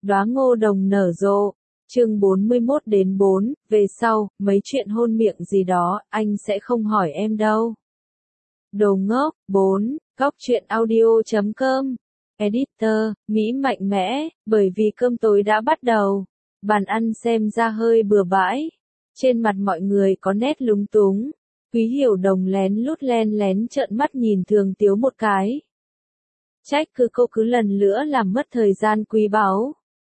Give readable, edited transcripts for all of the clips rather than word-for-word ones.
Đóa ngô đồng nở rộ. Chương 41-4, về sau, mấy chuyện hôn miệng gì đó, anh sẽ không hỏi em đâu. Đồ ngốc. 4. Góc truyện audio.com. Editor, Mỹ mạnh mẽ, bởi vì cơm tối đã bắt đầu. Bàn ăn xem ra hơi bừa bãi. Trên mặt mọi người có nét lúng túng. Quý Hiểu Đồng len lén trợn mắt nhìn Thường Tiếu một cái. Trách cô cứ lần nữa làm mất thời gian quý báu.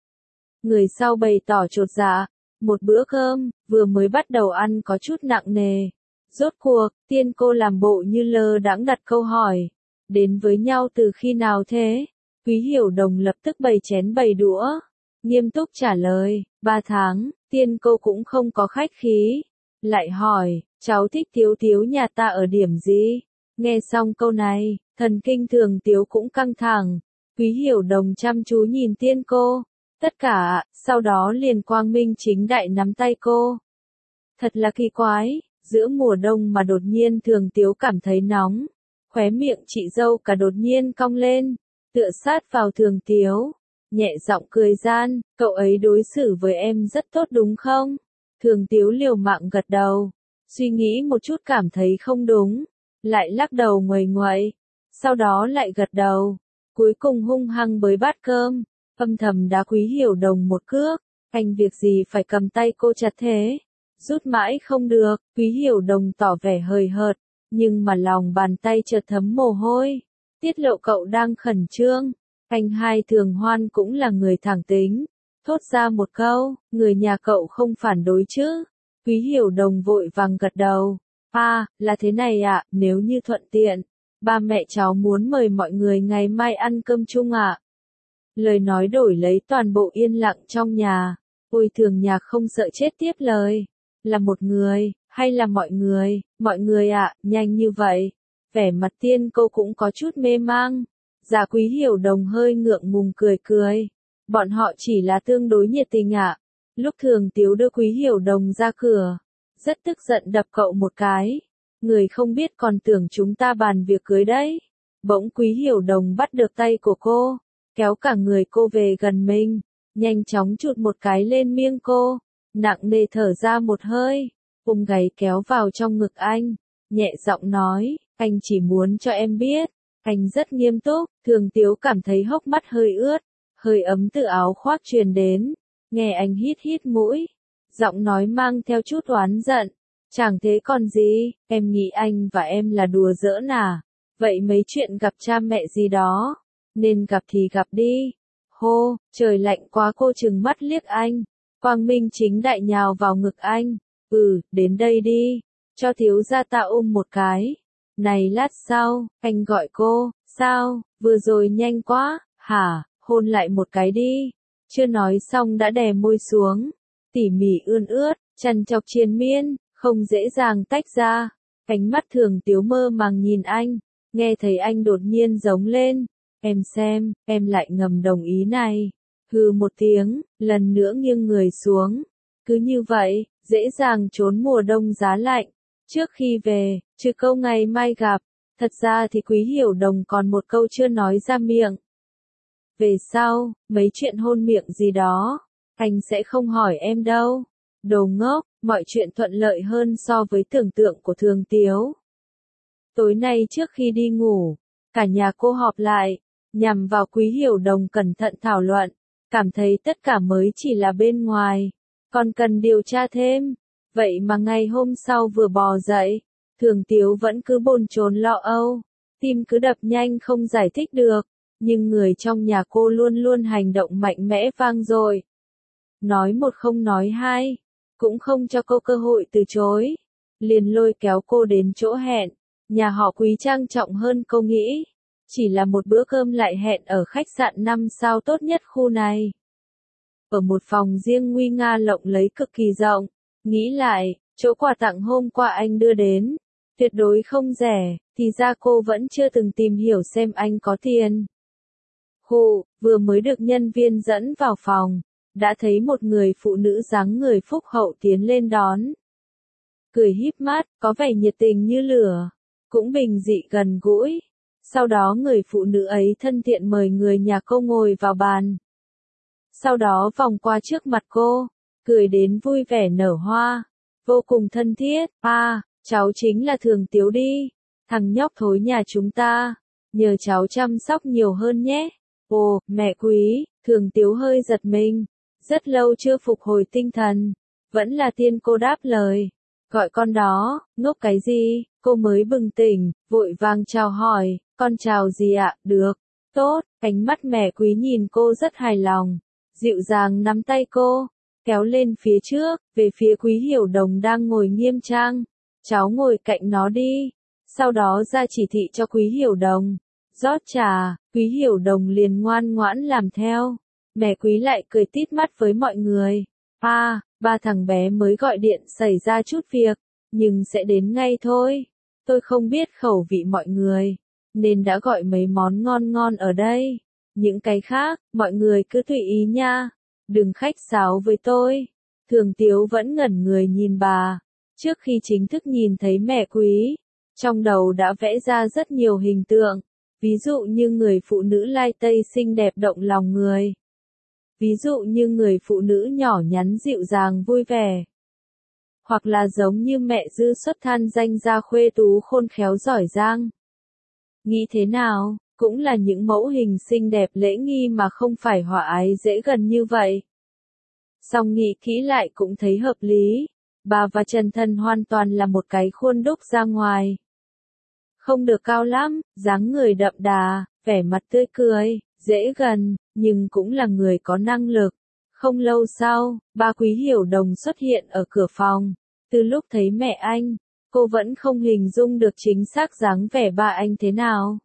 Người sau bày tỏ chột dạ. Một bữa cơm, vừa mới bắt đầu ăn có chút nặng nề. Rốt cuộc, Tiên Cô làm bộ như lơ đãng đặt câu hỏi. Đến với nhau từ khi nào thế? Quý Hiểu Đồng lập tức bày chén bày đũa. Nghiêm túc trả lời, 3 tháng, Tiên Cô cũng không có khách khí. Lại hỏi, cháu thích Tiếu Tiếu nhà ta ở điểm gì? Nghe xong câu này, thần kinh Thường Tiếu cũng căng thẳng. Quý Hiểu Đồng chăm chú nhìn Tiên Cô. Tất cả, sau đó liền quang minh chính đại nắm tay cô. Thật là kỳ quái, giữa mùa đông mà đột nhiên Thường Tiếu cảm thấy nóng. Khóe miệng chị dâu cả đột nhiên cong lên, tựa sát vào Thường Tiếu. Nhẹ giọng cười gian, cậu ấy đối xử với em rất tốt đúng không? Thường Tiếu liều mạng gật đầu, suy nghĩ một chút cảm thấy không đúng, lại lắc đầu nguầy nguậy, sau đó lại gật đầu, cuối cùng hung hăng bới bát cơm, âm thầm đá Quý Hiểu Đồng một cước, anh việc gì phải cầm tay cô chặt thế? Rút mãi không được, Quý Hiểu Đồng tỏ vẻ hời hợt, nhưng mà lòng bàn tay chợt thấm mồ hôi, tiết lộ cậu đang khẩn trương. Anh hai Thường Hoan cũng là người thẳng tính, thốt ra một câu, người nhà cậu không phản đối chứ? Quý Hiểu Đồng vội vàng gật đầu, là thế này ạ, nếu như thuận tiện, ba mẹ cháu muốn mời mọi người ngày mai ăn cơm chung ạ. Lời nói đổi lấy toàn bộ yên lặng trong nhà. Ôi Thường Nhạc không sợ chết tiếp lời, là một người, hay là mọi người ạ, nhanh như vậy. Vẻ mặt Tiên Cô cũng có chút mê mang. Dạ Quý Hiểu Đồng hơi ngượng ngùng cười. Bọn họ chỉ là tương đối nhiệt tình ạ. Lúc Thường Tiếu đưa Quý Hiểu Đồng ra cửa, rất tức giận đập cậu một cái. Người không biết còn tưởng chúng ta bàn việc cưới đấy. Bỗng Quý Hiểu Đồng bắt được tay của cô, kéo cả người cô về gần mình, nhanh chóng chụt một cái lên miệng cô, nặng nề thở ra một hơi, ôm gáy kéo vào trong ngực anh, nhẹ giọng nói, anh chỉ muốn cho em biết. Anh rất nghiêm túc. Thường Tiếu cảm thấy hốc mắt hơi ướt, hơi ấm từ áo khoác truyền đến, nghe anh hít mũi, giọng nói mang theo chút oán giận, chẳng thế còn gì, em nghĩ anh và em là đùa giỡn à, vậy mấy chuyện gặp cha mẹ gì đó, nên gặp thì gặp đi. Hô, trời lạnh quá cô trừng mắt liếc anh, quang minh chính đại nhào vào ngực anh, đến đây đi, cho thiếu gia ta ôm một cái. Này lát sau, anh gọi cô, sao, vừa rồi nhanh quá, hả, hôn lại một cái đi. Chưa nói xong đã đè môi xuống, tỉ mỉ ươn ướt, chăn chọc triền miên, không dễ dàng tách ra. Ánh mắt Thường Tiếu mơ màng nhìn anh, nghe thấy anh đột nhiên giống lên. Em xem, em lại ngầm đồng ý này. Hừ một tiếng, lần nữa nghiêng người xuống. Cứ như vậy, dễ dàng trốn mùa đông giá lạnh. Trước khi về, trừ câu ngày mai gặp, thật ra thì Quý Hiểu Đồng còn một câu chưa nói ra miệng. Về sau, mấy chuyện hôn miệng gì đó, anh sẽ không hỏi em đâu. Đồ ngốc, mọi chuyện thuận lợi hơn so với tưởng tượng của Thường Tiếu. Tối nay trước khi đi ngủ, cả nhà cô họp lại, nhằm vào Quý Hiểu Đồng cẩn thận thảo luận, cảm thấy tất cả mới chỉ là bên ngoài, còn cần điều tra thêm. Vậy mà ngày hôm sau vừa bò dậy, Thường Tiếu vẫn cứ bồn chồn lo âu, tim cứ đập nhanh không giải thích được, nhưng người trong nhà cô luôn luôn hành động mạnh mẽ vang dội. Nói một không nói hai, cũng không cho cô cơ hội từ chối, liền lôi kéo cô đến chỗ hẹn, nhà họ Quý trang trọng hơn cô nghĩ, chỉ là một bữa cơm lại hẹn ở khách sạn 5 sao tốt nhất khu này. Ở một phòng riêng nguy nga lộng lẫy cực kỳ rộng. Nghĩ lại, chỗ quà tặng hôm qua anh đưa đến, tuyệt đối không rẻ, thì ra cô vẫn chưa từng tìm hiểu xem anh có tiền. Vừa mới được nhân viên dẫn vào phòng, đã thấy một người phụ nữ dáng người phúc hậu tiến lên đón. Cười híp mắt, có vẻ nhiệt tình như lửa, cũng bình dị gần gũi. Sau đó người phụ nữ ấy thân thiện mời người nhà cô ngồi vào bàn. sau đó vòng qua trước mặt cô, cười đến vui vẻ nở hoa, vô cùng thân thiết. Cháu chính là Thường Tiếu đi, thằng nhóc thối nhà chúng ta, nhờ cháu chăm sóc nhiều hơn nhé. Ồ, mẹ quý, Thường Tiếu hơi giật mình, rất lâu chưa phục hồi tinh thần, vẫn là Tiên cô đáp lời. Gọi con đó, ngốc cái gì, cô mới bừng tỉnh, vội vàng chào hỏi, con chào gì ạ, được, tốt, ánh mắt mẹ quý nhìn cô rất hài lòng, dịu dàng nắm tay cô, kéo lên phía trước, về phía Quý Hiểu Đồng đang ngồi nghiêm trang, cháu ngồi cạnh nó đi, sau đó ra chỉ thị cho Quý Hiểu Đồng, rót trà, Quý Hiểu Đồng liền ngoan ngoãn làm theo, mẹ Quý lại cười tít mắt với mọi người, ba thằng bé mới gọi điện xảy ra chút việc, nhưng sẽ đến ngay thôi. Tôi không biết khẩu vị mọi người, nên đã gọi mấy món ngon ngon ở đây. Những cái khác, mọi người cứ tùy ý nha. Đừng khách sáo với tôi. Thường Tiếu vẫn ngẩn người nhìn bà. Trước khi chính thức nhìn thấy mẹ Quý, trong đầu đã vẽ ra rất nhiều hình tượng. Ví dụ như người phụ nữ lai tây xinh đẹp động lòng người. Ví dụ như người phụ nữ nhỏ nhắn dịu dàng vui vẻ. Hoặc là giống như mẹ Dư Xuất Than danh gia khuê tú khôn khéo giỏi giang. Nghĩ thế nào, cũng là những mẫu hình xinh đẹp lễ nghi mà không phải hòa ái dễ gần như vậy. Song nghĩ kỹ lại cũng thấy hợp lý, bà và Trần Thần hoàn toàn là một cái khuôn đúc ra ngoài. Không được cao lắm, dáng người đậm đà, vẻ mặt tươi cười, dễ gần, nhưng cũng là người có năng lực. Không lâu sau, ba Quý Hiểu Đồng xuất hiện ở cửa phòng. Từ lúc thấy mẹ anh, cô vẫn không hình dung được chính xác dáng vẻ ba anh thế nào.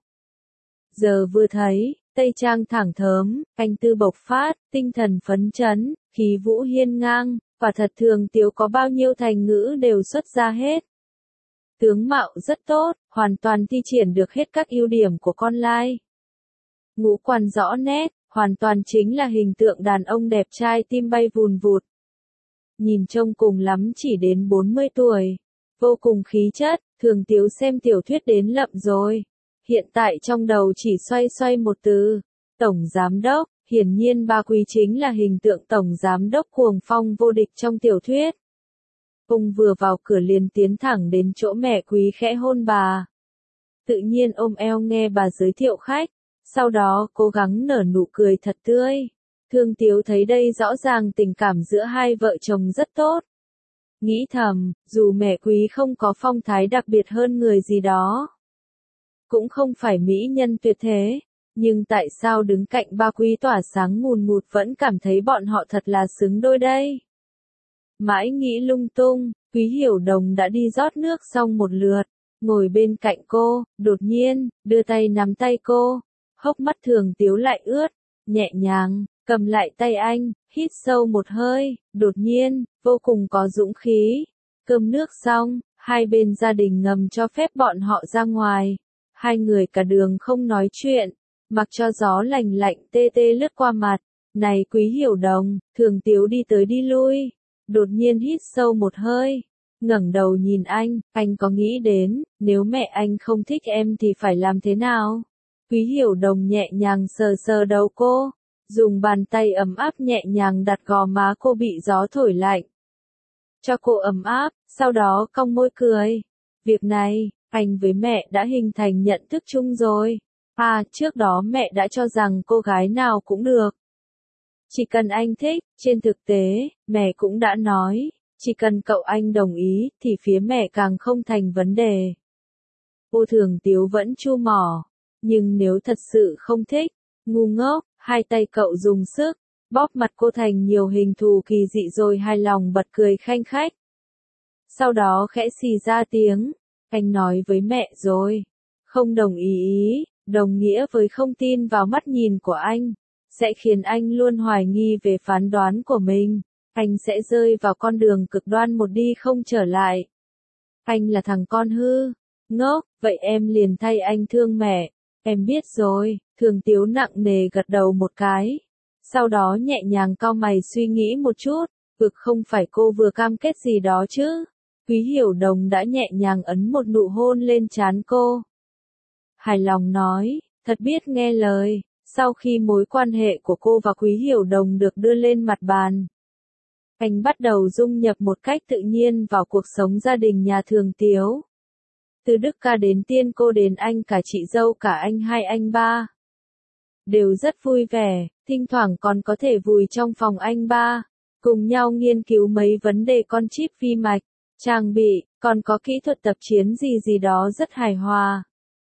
Giờ vừa thấy, tây trang thẳng thớm, anh tư bộc phát, tinh thần phấn chấn, khí vũ hiên ngang, và thật Thường Tiếu có bao nhiêu thành ngữ đều xuất ra hết. Tướng mạo rất tốt, hoàn toàn thi triển được hết các ưu điểm của con lai. Ngũ quan rõ nét, hoàn toàn chính là hình tượng đàn ông đẹp trai tim bay vùn vụt. Nhìn trông cùng lắm chỉ đến 40 tuổi. Vô cùng khí chất, Thường Tiếu xem tiểu thuyết đến lậm rồi. Hiện tại trong đầu chỉ xoay xoay một từ. Tổng Giám Đốc, hiển nhiên ba Quý chính là hình tượng Tổng Giám Đốc cuồng phong vô địch trong tiểu thuyết. Ông vừa vào cửa liền tiến thẳng đến chỗ mẹ Quý khẽ hôn bà. Tự nhiên ôm eo nghe bà giới thiệu khách. Sau đó cố gắng nở nụ cười thật tươi. Thường Tiếu thấy đây rõ ràng tình cảm giữa hai vợ chồng rất tốt. Nghĩ thầm, dù mẹ Quý không có phong thái đặc biệt hơn người gì đó, cũng không phải mỹ nhân tuyệt thế, nhưng tại sao đứng cạnh ba Quý tỏa sáng ngùn ngụt vẫn cảm thấy bọn họ thật là xứng đôi đây. Mãi nghĩ lung tung, Quý Hiểu Đồng đã đi rót nước xong một lượt, ngồi bên cạnh cô, đột nhiên, đưa tay nắm tay cô. Hốc mắt Thường Tiếu lại ướt, nhẹ nhàng, cầm lại tay anh, hít sâu một hơi, đột nhiên, vô cùng có dũng khí. Cơm nước xong, hai bên gia đình ngầm cho phép bọn họ ra ngoài. Hai người cả đường không nói chuyện, mặc cho gió lành lạnh tê tê lướt qua mặt. Này Quý Hiểu Đồng, Thường Tiếu đi tới đi lui, đột nhiên hít sâu một hơi. Ngẩng đầu nhìn anh có nghĩ đến, nếu mẹ anh không thích em thì phải làm thế nào? Quý Hiểu Đồng nhẹ nhàng sờ sờ đầu cô, dùng bàn tay ấm áp nhẹ nhàng đặt gò má cô bị gió thổi lạnh. Cho cô ấm áp, sau đó cong môi cười. Việc này, anh với mẹ đã hình thành nhận thức chung rồi. Trước đó mẹ đã cho rằng cô gái nào cũng được. Chỉ cần anh thích, trên thực tế, mẹ cũng đã nói, chỉ cần cậu anh đồng ý, thì phía mẹ càng không thành vấn đề. Cô Thường Tiếu vẫn chu mỏ. Nhưng nếu thật sự không thích, ngu ngốc, hai tay cậu dùng sức, bóp mặt cô thành nhiều hình thù kỳ dị rồi hài lòng bật cười khanh khách. Sau đó khẽ xì ra tiếng, anh nói với mẹ rồi, không đồng ý, đồng nghĩa với không tin vào mắt nhìn của anh, sẽ khiến anh luôn hoài nghi về phán đoán của mình, anh sẽ rơi vào con đường cực đoan một đi không trở lại. Anh là thằng con hư, ngốc, vậy em liền thay anh thương mẹ. Em biết rồi, Thường Tiếu nặng nề gật đầu một cái. Sau đó nhẹ nhàng cau mày suy nghĩ một chút, không phải cô vừa cam kết gì đó chứ. Quý Hiểu Đồng đã nhẹ nhàng ấn một nụ hôn lên trán cô. Hài lòng nói, thật biết nghe lời, Sau khi mối quan hệ của cô và Quý Hiểu Đồng được đưa lên mặt bàn, anh bắt đầu dung nhập một cách tự nhiên vào cuộc sống gia đình nhà Thường Tiếu. Từ Đức Ca đến Tiên Cô đến anh cả chị dâu cả anh hai anh ba, đều rất vui vẻ, thỉnh thoảng còn có thể vùi trong phòng anh ba, cùng nhau nghiên cứu mấy vấn đề con chip vi mạch, trang bị, còn có kỹ thuật tập chiến gì đó rất hài hòa.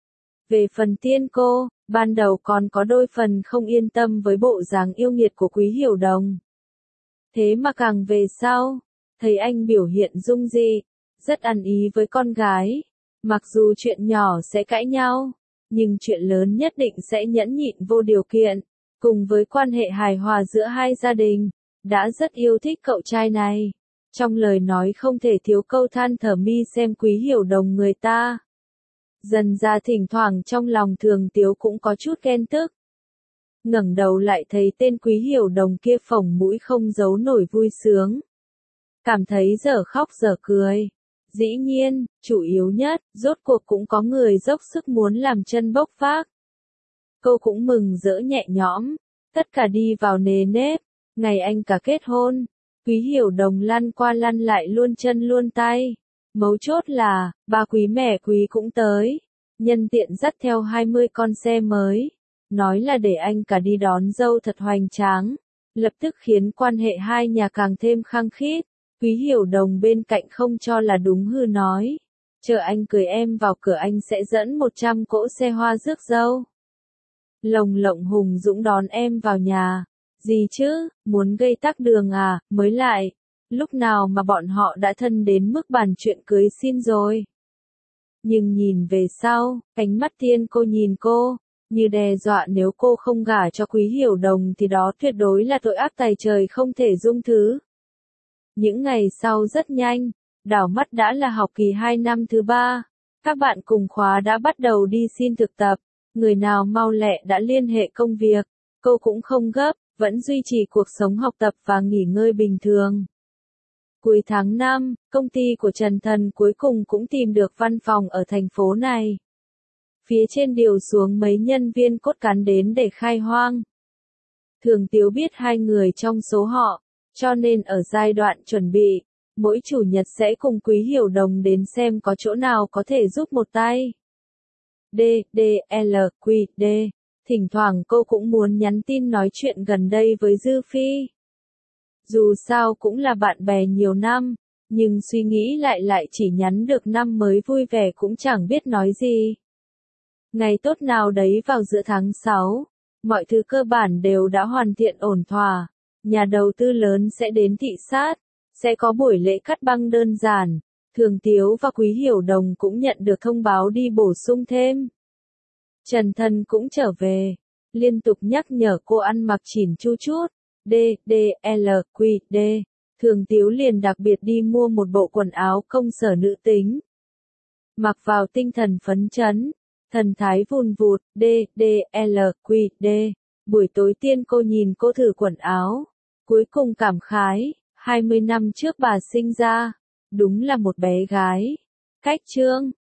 Về phần Tiên Cô, ban đầu còn có đôi phần không yên tâm với bộ dáng yêu nghiệt của Quý Hiểu Đồng. Thế mà càng về sau, thấy anh biểu hiện dung dị, rất ăn ý với con gái. Mặc dù chuyện nhỏ sẽ cãi nhau, nhưng chuyện lớn nhất định sẽ nhẫn nhịn vô điều kiện. Cùng với quan hệ hài hòa giữa hai gia đình, đã rất yêu thích cậu trai này. Trong lời nói không thể thiếu câu than thở mi xem Quý Hiểu Đồng người ta. Dần ra thỉnh thoảng trong lòng Thường Tiếu cũng có chút ghen tức. Ngẩng đầu lại thấy tên Quý Hiểu Đồng kia phồng mũi không giấu nổi vui sướng. Cảm thấy dở khóc dở cười. Dĩ nhiên, chủ yếu nhất, rốt cuộc cũng có người dốc sức muốn làm chân bốc phác. Cô cũng mừng rỡ nhẹ nhõm, tất cả đi vào nề nếp. Ngày anh cả kết hôn, Quý Hiểu Đồng lăn qua lăn lại luôn chân luôn tay. Mấu chốt là, ba Quý mẹ Quý cũng tới. Nhân tiện dắt theo 20 con xe mới. Nói là để anh cả đi đón dâu thật hoành tráng. Lập tức khiến quan hệ hai nhà càng thêm khăng khít. Quý Hiểu Đồng bên cạnh không cho là đúng hư nói. Chờ anh cưới em vào cửa anh sẽ dẫn 100 cỗ xe hoa rước dâu. Lồng lộng hùng dũng đón em vào nhà. Gì chứ, muốn gây tắc đường à, mới lại. Lúc nào mà bọn họ đã thân đến mức bàn chuyện cưới xin rồi. Nhưng nhìn về sau, ánh mắt Tiên Cô nhìn cô, như đe dọa nếu cô không gả cho Quý Hiểu Đồng thì đó tuyệt đối là tội ác tày trời không thể dung thứ. Những ngày sau rất nhanh, đảo mắt đã là học kỳ 2 năm thứ 3. Các bạn cùng khóa đã bắt đầu đi xin thực tập. Người nào mau lẹ đã liên hệ công việc. Cô cũng không gấp, vẫn duy trì cuộc sống học tập và nghỉ ngơi bình thường. Cuối tháng 5, công ty của Trần Thần cuối cùng cũng tìm được văn phòng ở thành phố này. Phía trên điều xuống mấy nhân viên cốt cán đến để khai hoang. Thường Tiếu biết hai người trong số họ, cho nên ở giai đoạn chuẩn bị, mỗi chủ nhật sẽ cùng Quý Hiểu Đồng đến xem có chỗ nào có thể giúp một tay. D. Thỉnh thoảng cô cũng muốn nhắn tin nói chuyện gần đây với Dư Phi. Dù sao cũng là bạn bè nhiều năm, nhưng suy nghĩ lại chỉ nhắn được năm mới vui vẻ cũng chẳng biết nói gì. Ngày tốt nào đấy vào giữa tháng 6, mọi thứ cơ bản đều đã hoàn thiện ổn thỏa. Nhà đầu tư lớn sẽ đến thị sát, sẽ có buổi lễ cắt băng đơn giản. Thường Tiếu và Quý Hiểu Đồng cũng nhận được thông báo đi bổ sung thêm. Trần Thần cũng trở về, liên tục nhắc nhở cô ăn mặc chỉn chu chút. Thường Tiếu liền đặc biệt đi mua một bộ quần áo công sở nữ tính. Mặc vào tinh thần phấn chấn, thần thái vùn vụt. Buổi tối Tiên Cô nhìn cô thử quần áo, cuối cùng cảm khái, 20 năm trước bà sinh ra, đúng là một bé gái. Cách trương,